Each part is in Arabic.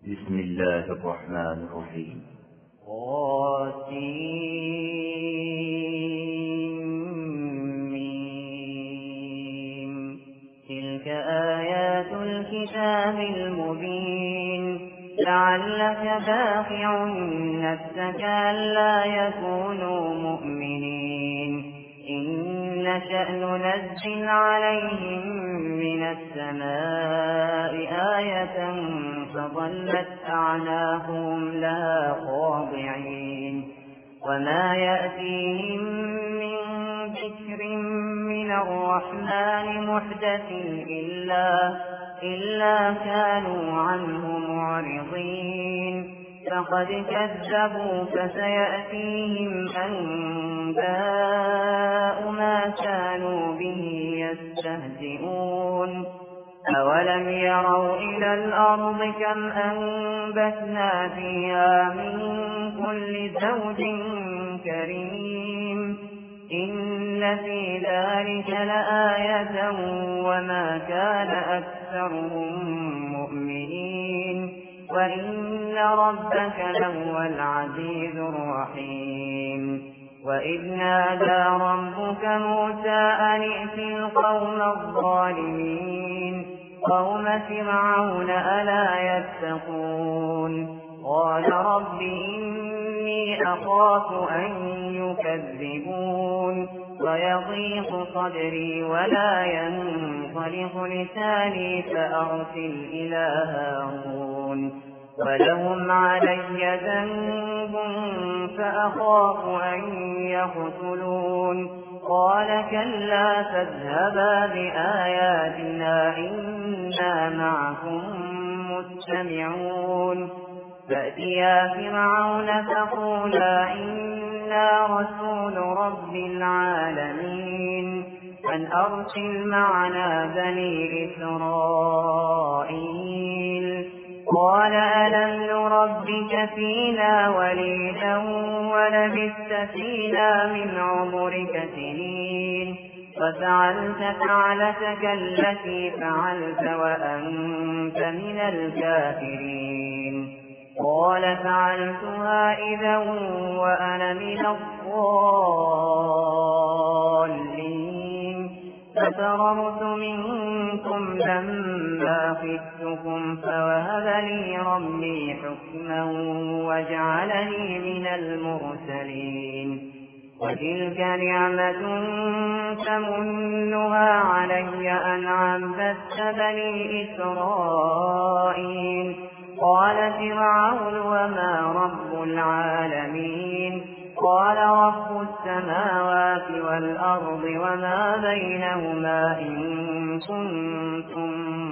بسم الله الرحمن الرحيم. تلك آيات الكتاب المبين لعلك باخع نفسك ألا يكونوا مؤمنين إن نشأ ننزل عليهم من السماء آية فظلت أعناقهم لها خاضعين وما يأتيهم من ذكر من الرحمن محدث إلا كانوا عنه معرضين فقد كذبوا فسيأتيهم أنباء ما كانوا به يستهزئون أولم يروا إلى الأرض كم أنبتنا فيها من كل زوج كريم إن في ذلك لآية وما كان أكثرهم مؤمنين وإن ربك لهو العزيز الرحيم وإذ نادى ربك موسى أن ائت القوم الظالمين قوم فرعون ألا يتقون قال رب إني أخاف أن يكذبون ويضيق صدري ولا ينطلق لساني فأرسل إلى هارون ولهم علي ذنب فأخاف أن يقتلون قال كلا فاذهبا بآياتنا إنا معكم مستمعون فأتيا فرعون فقولا إنا رسول رب العالمين أن أرسل معنا بني إسرائيل قال ألم نربك فينا وليدا ولبثت فينا من عمرك سنين ففعلت فعلتك التي فعلت وأنت من الكافرين قال فعلتها إذا وأنا من الضالين ففررت منكم لما خفتكم فوهب لي ربي حكما وجعلني من المرسلين وتلك نعمة تمنها علي أن عبدت بني إسرائيل قال فرعون وما رب العالمين قال رب السماوات والأرض وما بينهما إن كنتم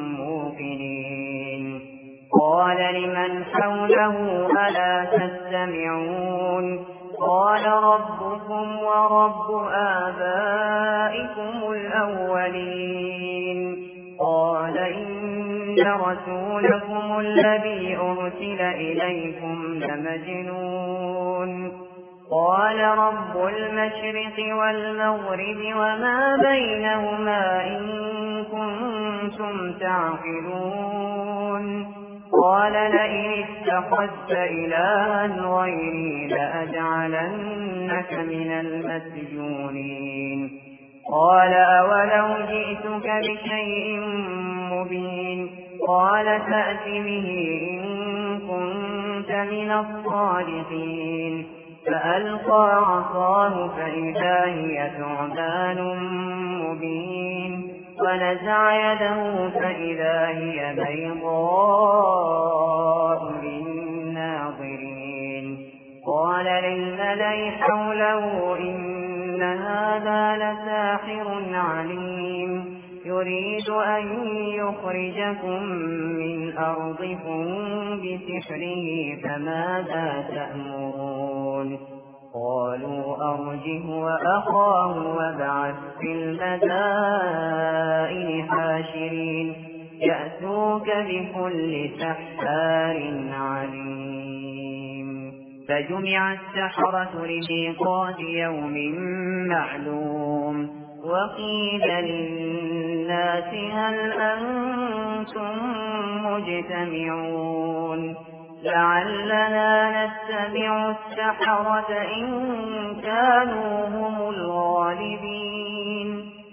موقنين قال لمن حوله ألا تستمعون قال ربكم ورب آبائكم الأولين قال إن رسولكم الذي أرسل إليكم لمجنون قال رب المشرق والمغرب وما بينهما إن كنتم تعقلون قال لئن اتخذت إلها غيري لأجعلنك من المسجونين قال أولو جئتك بشيء مبين قال فأت به إن كنت من الصادقين فألقى عصاه فإذا هي ثعبان مبين ونزع يده فإذا هي بيضاء للناظرين قال للملأ حوله إن هذا لساحر عليم يريد أن يخرجكم من أرضكم بسحره فماذا تأمرون قالوا أرجه وأخاه وابعث في المدائن حاشرين يأتوك بكل سحار عليم فجمع السحرة لميقات يوم معلوم وقيل للناس هل أنتم مجتمعون لعلنا نتبع السحرة إن كانوا هم الغالبين.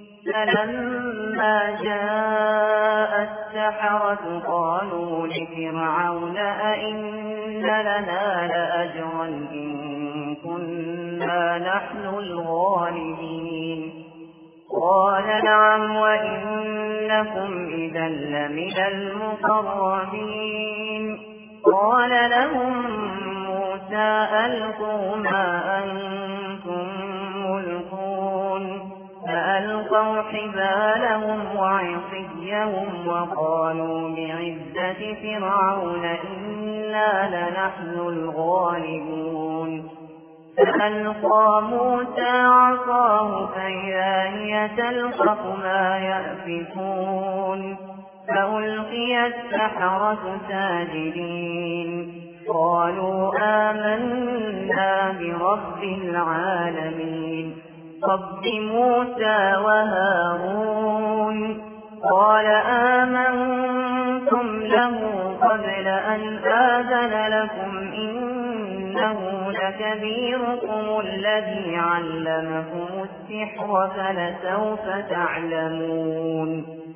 فلما جاء السحرة قالوا لفرعون أئن لنا لأجرا إن كنا نحن الغالبين. قال نعم وإنكم إذا لمن المقربين. قال لهم موسى ألقوا ما أنتم ملقون. فألقوا حبالهم وعصيهم وقالوا بعزة فرعون إنا لنحن الغالبون. فألقى موسى عصاه فإذا هي تلقف ما يأفكون. فألقي السحرة ساجدين قالوا آمنا برب العالمين رب موسى وهارون. قال آمنتم له قبل أن آذن لكم إنه لكبيركم الذي علمكم السحر فلسوف تعلمون.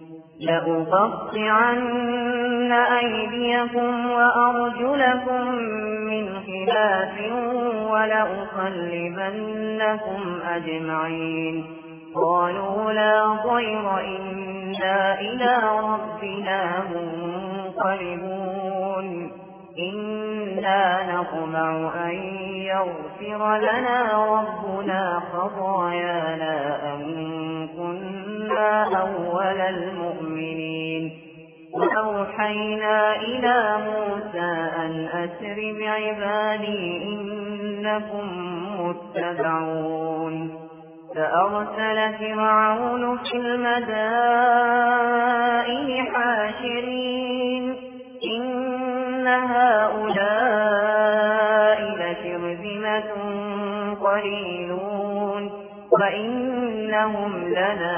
لأقطعن أيديكم وأرجلكم من خلاف ولأصلبنكم أجمعين. قالوا لا ضير إنا إلى ربنا منقلبون. إنا نطمع أن يغفر لنا ربنا خطايانا أن كنا أول المؤمنين. وأوحينا إلى موسى أن أسر بعبادي إنكم متبعون. فأرسل فرعون في المدائن حاشرين إن هؤلاء لشرذمة قليلون وإنهم لنا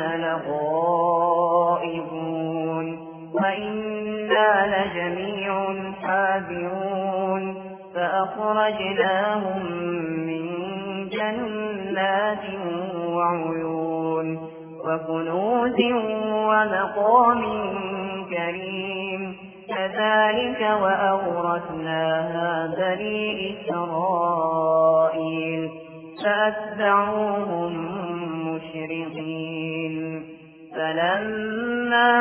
لغائبون وإنا لجميع حاذرون. فأخرجناهم من جنات وعيون وكنوز ومقام كريم. كذلك وأورثناها بني إسرائيل فأتبعوهم مشرقين. فلما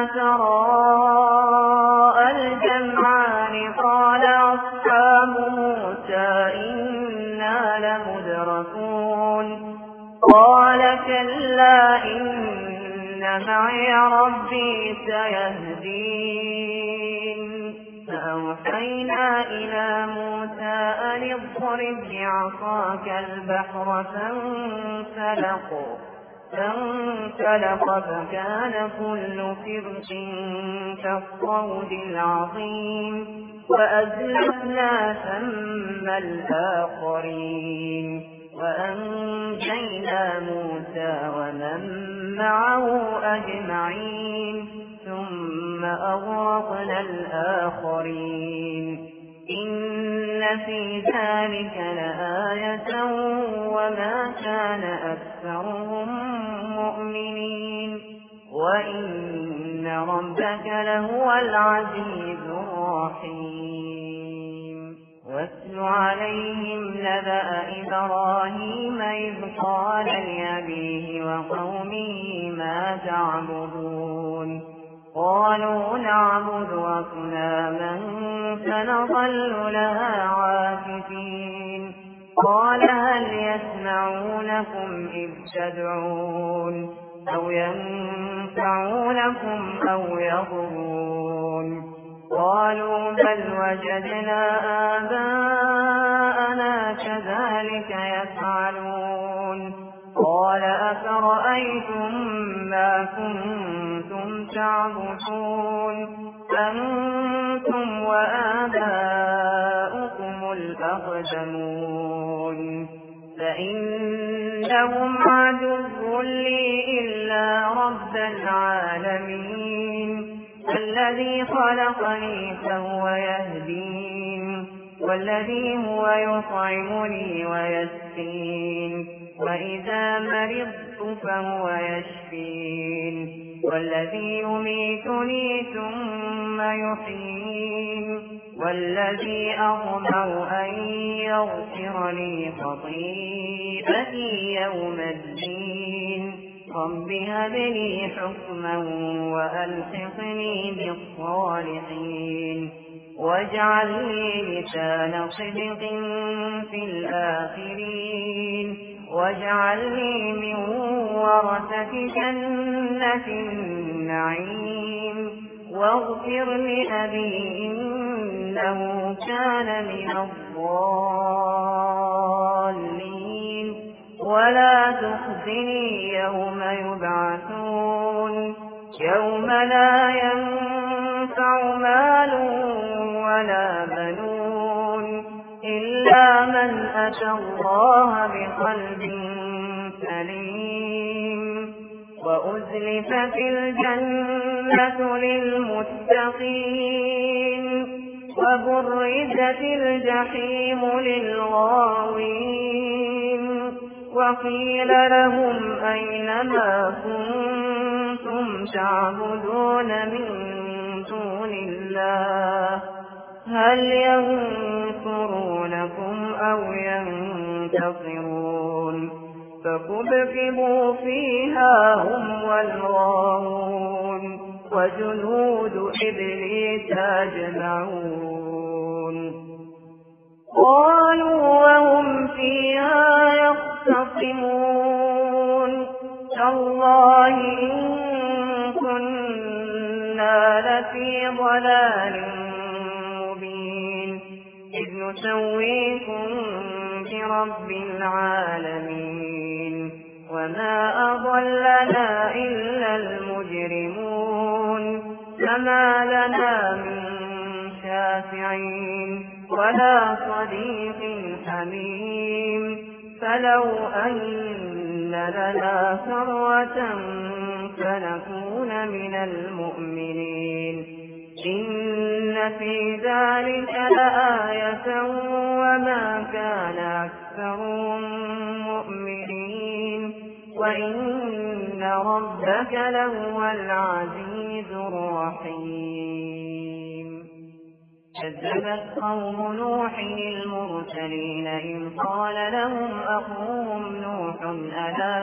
تراءى الجمعان قال أصحاب موسى إنا لمدركون. قال كلا إن معي ربي سيهدين. فأوحينا إلى موسى أن اضرب بعصاك البحر فانفلق فكان كل فرق كالطود العظيم. وأزلفنا ثم الآخرين وأنجينا موسى ومن معه أجمعين ثم أغرقنا الآخرين. إن في ذلك لآية وما كان أكثرهم مؤمنين وإن ربك لهو العزيز الرحيم. واتل عليهم نبأ إبراهيم إذ قال لأبيه وقومه ما تعبدون. قالوا نعبد أصناما فنظل لها عاكفين. قال هل يسمعونكم إذ تدعون أو ينفعونكم أو يضرون. قالوا بل وجدنا آباءنا كذلك يفعلون. قال أفرأيتم ما كنتم تعبدون أنتم وآباؤكم الأقدمون فإنهم عدو لي إلا رب العالمين الذي خلقني فهو يهدين. والذي هو يطعمني ويسقين وإذا مرضت فهو يشفين والذي يميتني ثم يحيين والذي أطمع أن يغفر لي خطيئتي يوم الدين رب هب لي حكما وألحقني بالصالحين واجعل لي لسان صدق في الآخرين واجعلني من ورثة جنة النعيم واغفر لأبي إنه كان من الضالين ولا تخزني يوم يبعثون يوم لا ينفع مال ولا بنون إلا من أتى الله بقلب سليم وأزلفت الجنة للمتقين وبرزت الجحيم للغاوين وقيل لهم أين ما كنتم تعبدون من دون الله هل ينصرونكم أو ينتصرون فكبكبوا فيها هم والغاوون وجنود إبليس أجمعون قالوا وهم فيها يختصمون تالله إن كنا لفي ضلال إذ نسويكم برب العالمين وما أضلنا إلا المجرمون فما لنا من شافعين ولا صديق حميم فلو أن لنا ثروة فنكون من المؤمنين إن في ذلك لآية وما كان أكثرهم مؤمنين وإن ربك لهو العزيز الرحيم كذبت قوم نوح المرسلين إذ قال لهم أخوهم نوح ألا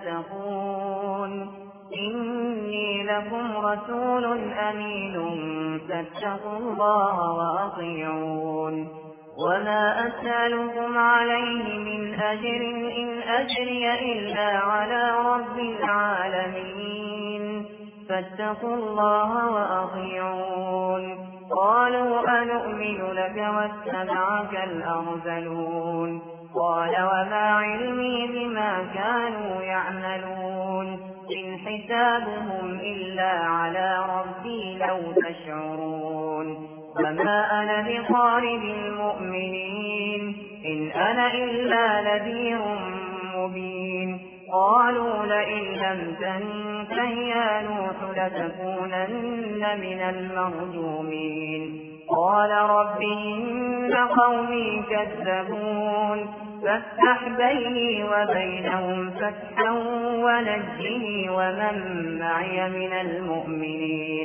تتقون إني لكم رسول أمين فاتقوا الله وأطيعون وما أسألكم عليه من أجر إن أجري إلا على رب العالمين فاتقوا الله وأطيعون قالوا أنؤمن لك واتبعك الأرذلون قال وما علمي بما كانوا يعملون إن حسابهم إلا على ربي لو تشعرون وما أنا بطارد المؤمنين إن أنا إلا نذير مبين قالوا لئن لم تنته يا نوح لتكونن من المرجومين قال رب إن قومي كذبون فافتح بيني وبينهم فتحا ونجني ومن معي من المؤمنين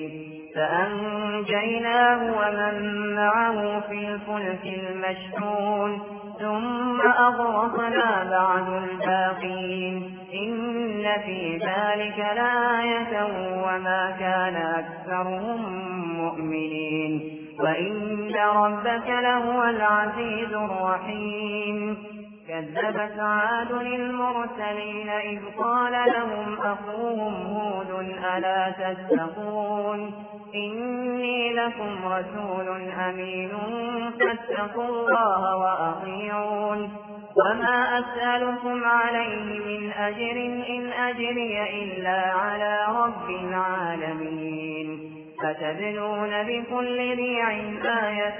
فأنجيناه ومن معه في الفلك المشحون ثم أغرقنا بعد الباقين إن في ذلك لآية وما كان أكثرهم مؤمنين وإن ربك لهو العزيز الرحيم كذبت عاد المرسلين إذ قال لهم أخوهم هود ألا تتقون إني لكم رسول أمين فاتقوا الله وأطيعون وما أسألكم عليه من أجر إن أجري إلا على رب العالمين فتبنون بكل ريع آية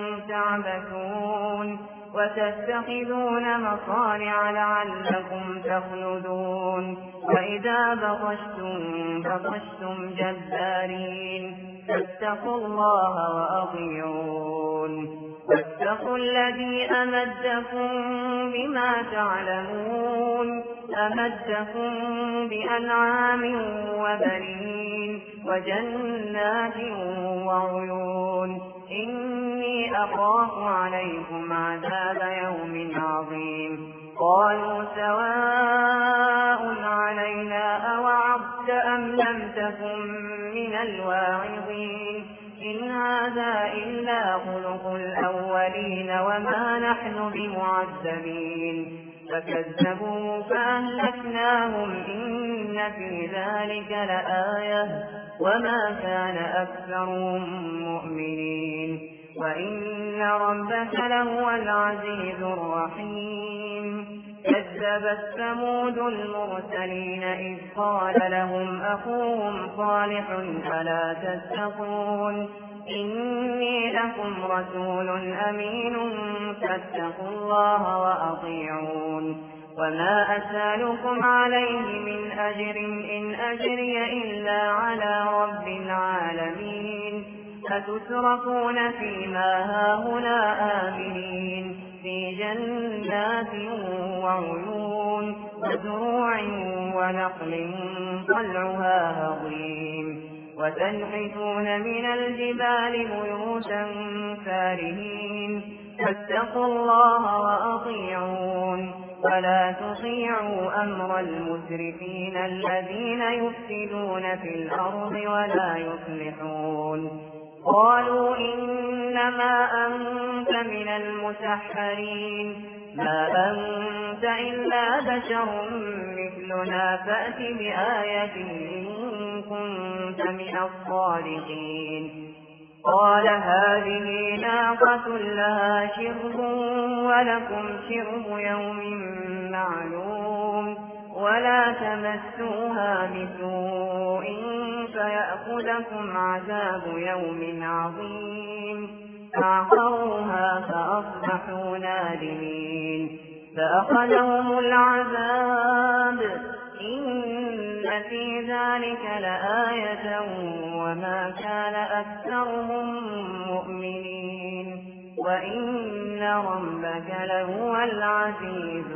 تعبثون وتتخذون مصانع لعلكم تخلدون وإذا بطشتم جبارين فاتقوا الله وأطيعون واتقوا الذي أمدكم بما تعلمون أمدكم بأنعام وبنين وجنات وعيون إني أخاف عليكم عذاب يوم عظيم قالوا سواء علينا أوعظت أم لم تكن من الواعظين إن هذا إلا خلق الأولين وما نحن بمعذبين فكذبوا فأهلكناهم إن في ذلك لآية وما كان أكثرهم مؤمنين وإن ربك لهو العزيز الرحيم كذبت ثمود المرسلين إذ قال لهم أخوهم صالح ألا تتقون إني لكم رسول أمين فاتقوا الله وأطيعون وما أسألكم عليه من أجر إن أجري إلا على رب العالمين أتتركون فيما هاهنا آمنين في جنات وعيون وزروع ونخل طلعها هضيم وتنحتون من الجبال بيوتا فارهين فاتقوا الله وأطيعون ولا تطيعوا أمر المسرفين الذين يفسدون في الأرض ولا يصلحون قالوا إنما أنت من المسحرين ما أنت إلا بشر مثلنا فأت بآية إن كنت من الصادقين قال هذه ناقة لها شرب ولكم شرب يوم معلوم ولا تمسوها بسوء فيأخذكم عذاب يوم عظيم فعقروها فأصبحوا نادمين فأخذهم العذاب إن في ذلك لآية وما كان أكثرهم مؤمنين وإن ربك لهو العزيز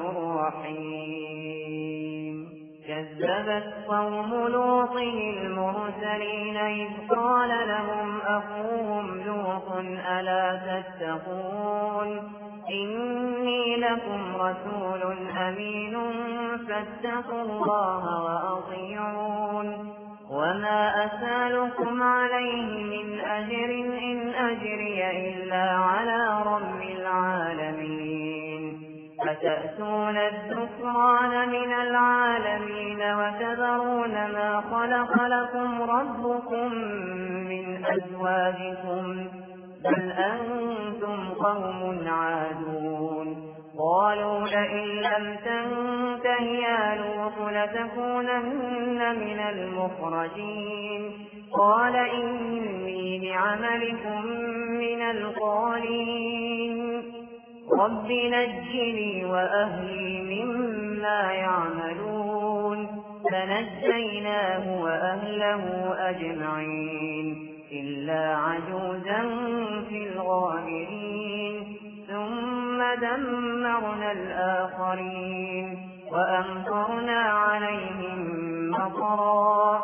الرحيم كذبت قوم لوط المرسلين إذ قال لهم أخوهم لوط ألا تتقون إني لكم رسول أمين فاتقوا الله وأطيعون وما أسألكم عليه من أجر إن أجري إلا على رب العالمين أتأتون الذكران من العالمين وتذرون ما خلق لكم ربكم من أزواجكم بل أنتم قوم عادون قالوا لئن لم تنته يا لوط لتكونن من المخرجين قال إني لعملكم من القالين رب نجني وأهلي مما يعملون فنجيناه وأهله أجمعين إلا عجوزا في الغابرين ثم دمرنا الآخرين وأمطرنا عليهم مطرا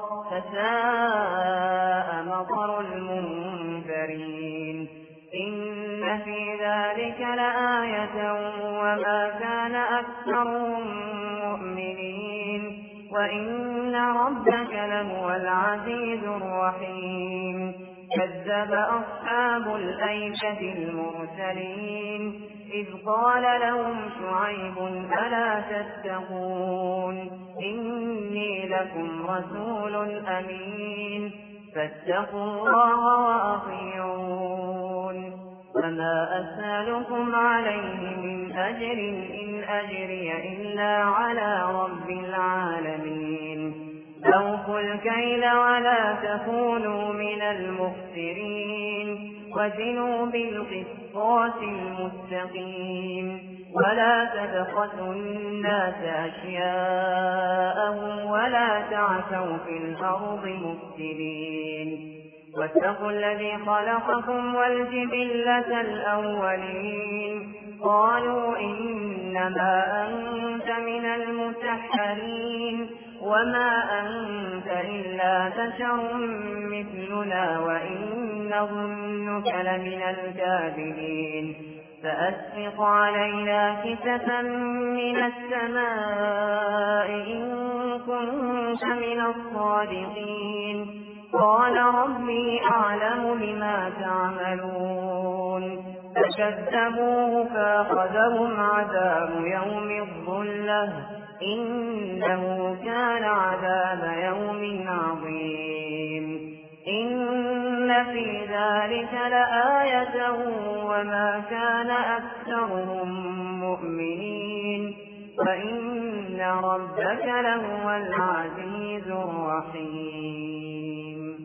فساء مطر المنذرين إن في ذلك لآية وما كان أكثرهم مؤمنين وإن ربك لهو العزيز الرحيم كذب أصحاب الأيكة المرسلين إذ قال لهم شعيب ألا تتقون إني لكم رسول أمين فاتقوا الله وأطيعون وما أسألكم عليه من أجر إن أجري إلا على رب العالمين أوفوا الكيل ولا تكونوا من المخسرين وزنوا بالقسطاس المستقيم ولا تبخسوا الناس أشياءهم ولا تعثوا في الأرض مفسدين واتقوا الذي خلقكم والجبلة الأولين قالوا إنما أنت من المسحرين وما أنت إلا بشر مثلنا وإن نظنك لمن الكاذبين فأسقط علينا كسفا من السماء إن كنت من الصادقين قال ربي أعلم بما تعملون فكذبوه فأخذهم عذاب يوم الظلة إنه كان عذاب يوم عظيم إن في ذلك لآية وما كان أكثرهم مؤمنين وإن ربك لهو العزيز الرحيم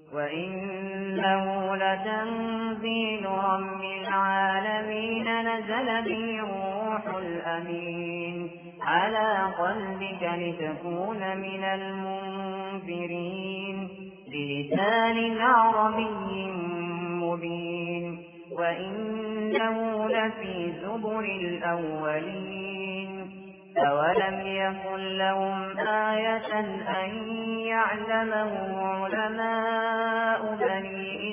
وإنه لتنزيل رب العالمين نزل به الروح الأمين على قلبك لتكون من المنذرين بلسان عربي مبين وإنه لفي زبر الأولين أولم يكن لهم آية أن يعلمه علماء بني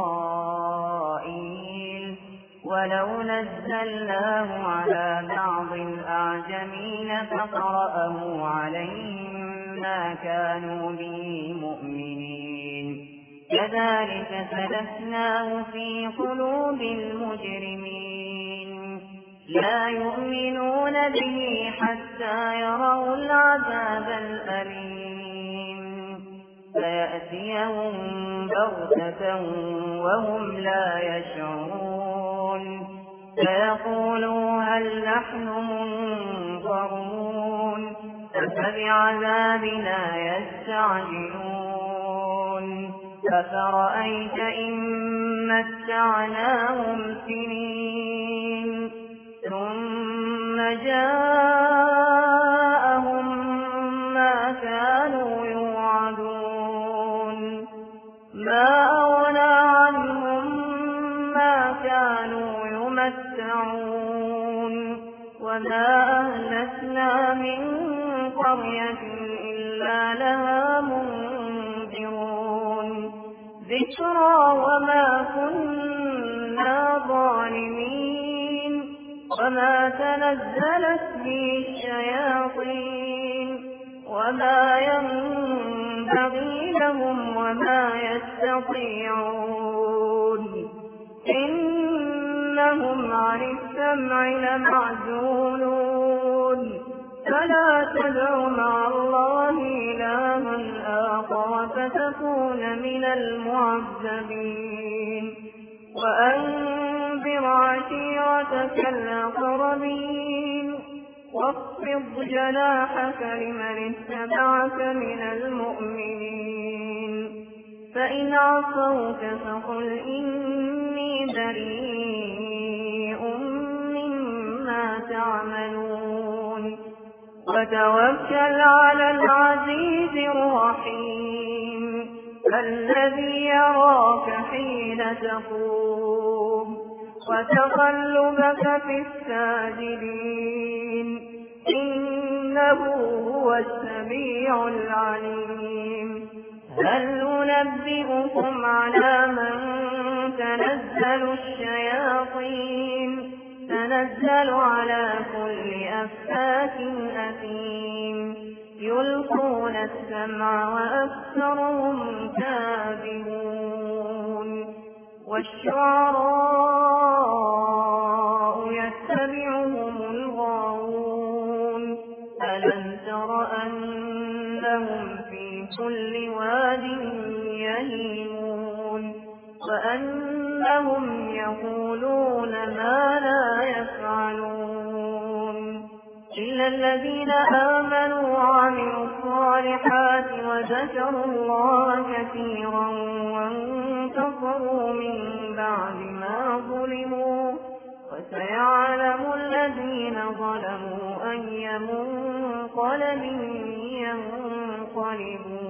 إسرائيل ولو نزلناه على بعض الأعجمين فقرأه عليهم ما كانوا به مؤمنين كذلك سلكناه في قلوب المجرمين لا يؤمنون به حتى يروا العذاب الأليم فيأتيهم بغتة وهم لا يشعرون فيقولوا هل نحن منظرون فبعذابنا يستعجلون أفرأيت إن متعناهم سنين ثم جاءهم ما كانوا يوعدون ما أغنى عنهم ما كانوا يمتعون وما أهلكنا من قرية إلا لها منذرون ذكرى وما كنا ظالمين وما تنزلت به الشياطين وما ينبغي لهم وما يستطيعون إنهم عن السمع لمعزولون فلا تدع مع الله إلها آخر فتكون من المعذبين وأنذر عشيرتك الأقربين واخفض جناحك لمن اتبعك من المؤمنين فإن عصوك فقل إني بريء مما تعملون وتوكل على العزيز الرحيم الذي يراك حين تقوم وتقلبك في الساجدين إنه هو السميع العليم هل ننبئكم على من تنزل الشياطين تنزل على كل أفاك أثيم يلقون السمع وأكثرهم كاذبون والشعراء يتبعهم الغاوون ألم تر أنهم في كل واد يهيمون وأنهم يقولون ما لا يفعلون إلا الذين آمنوا وعملوا الصالحات وذكروا الله كثيرا وانتصروا من بعد ما ظلموا وسيعلم الذين ظلموا أي منقلب ينقلبون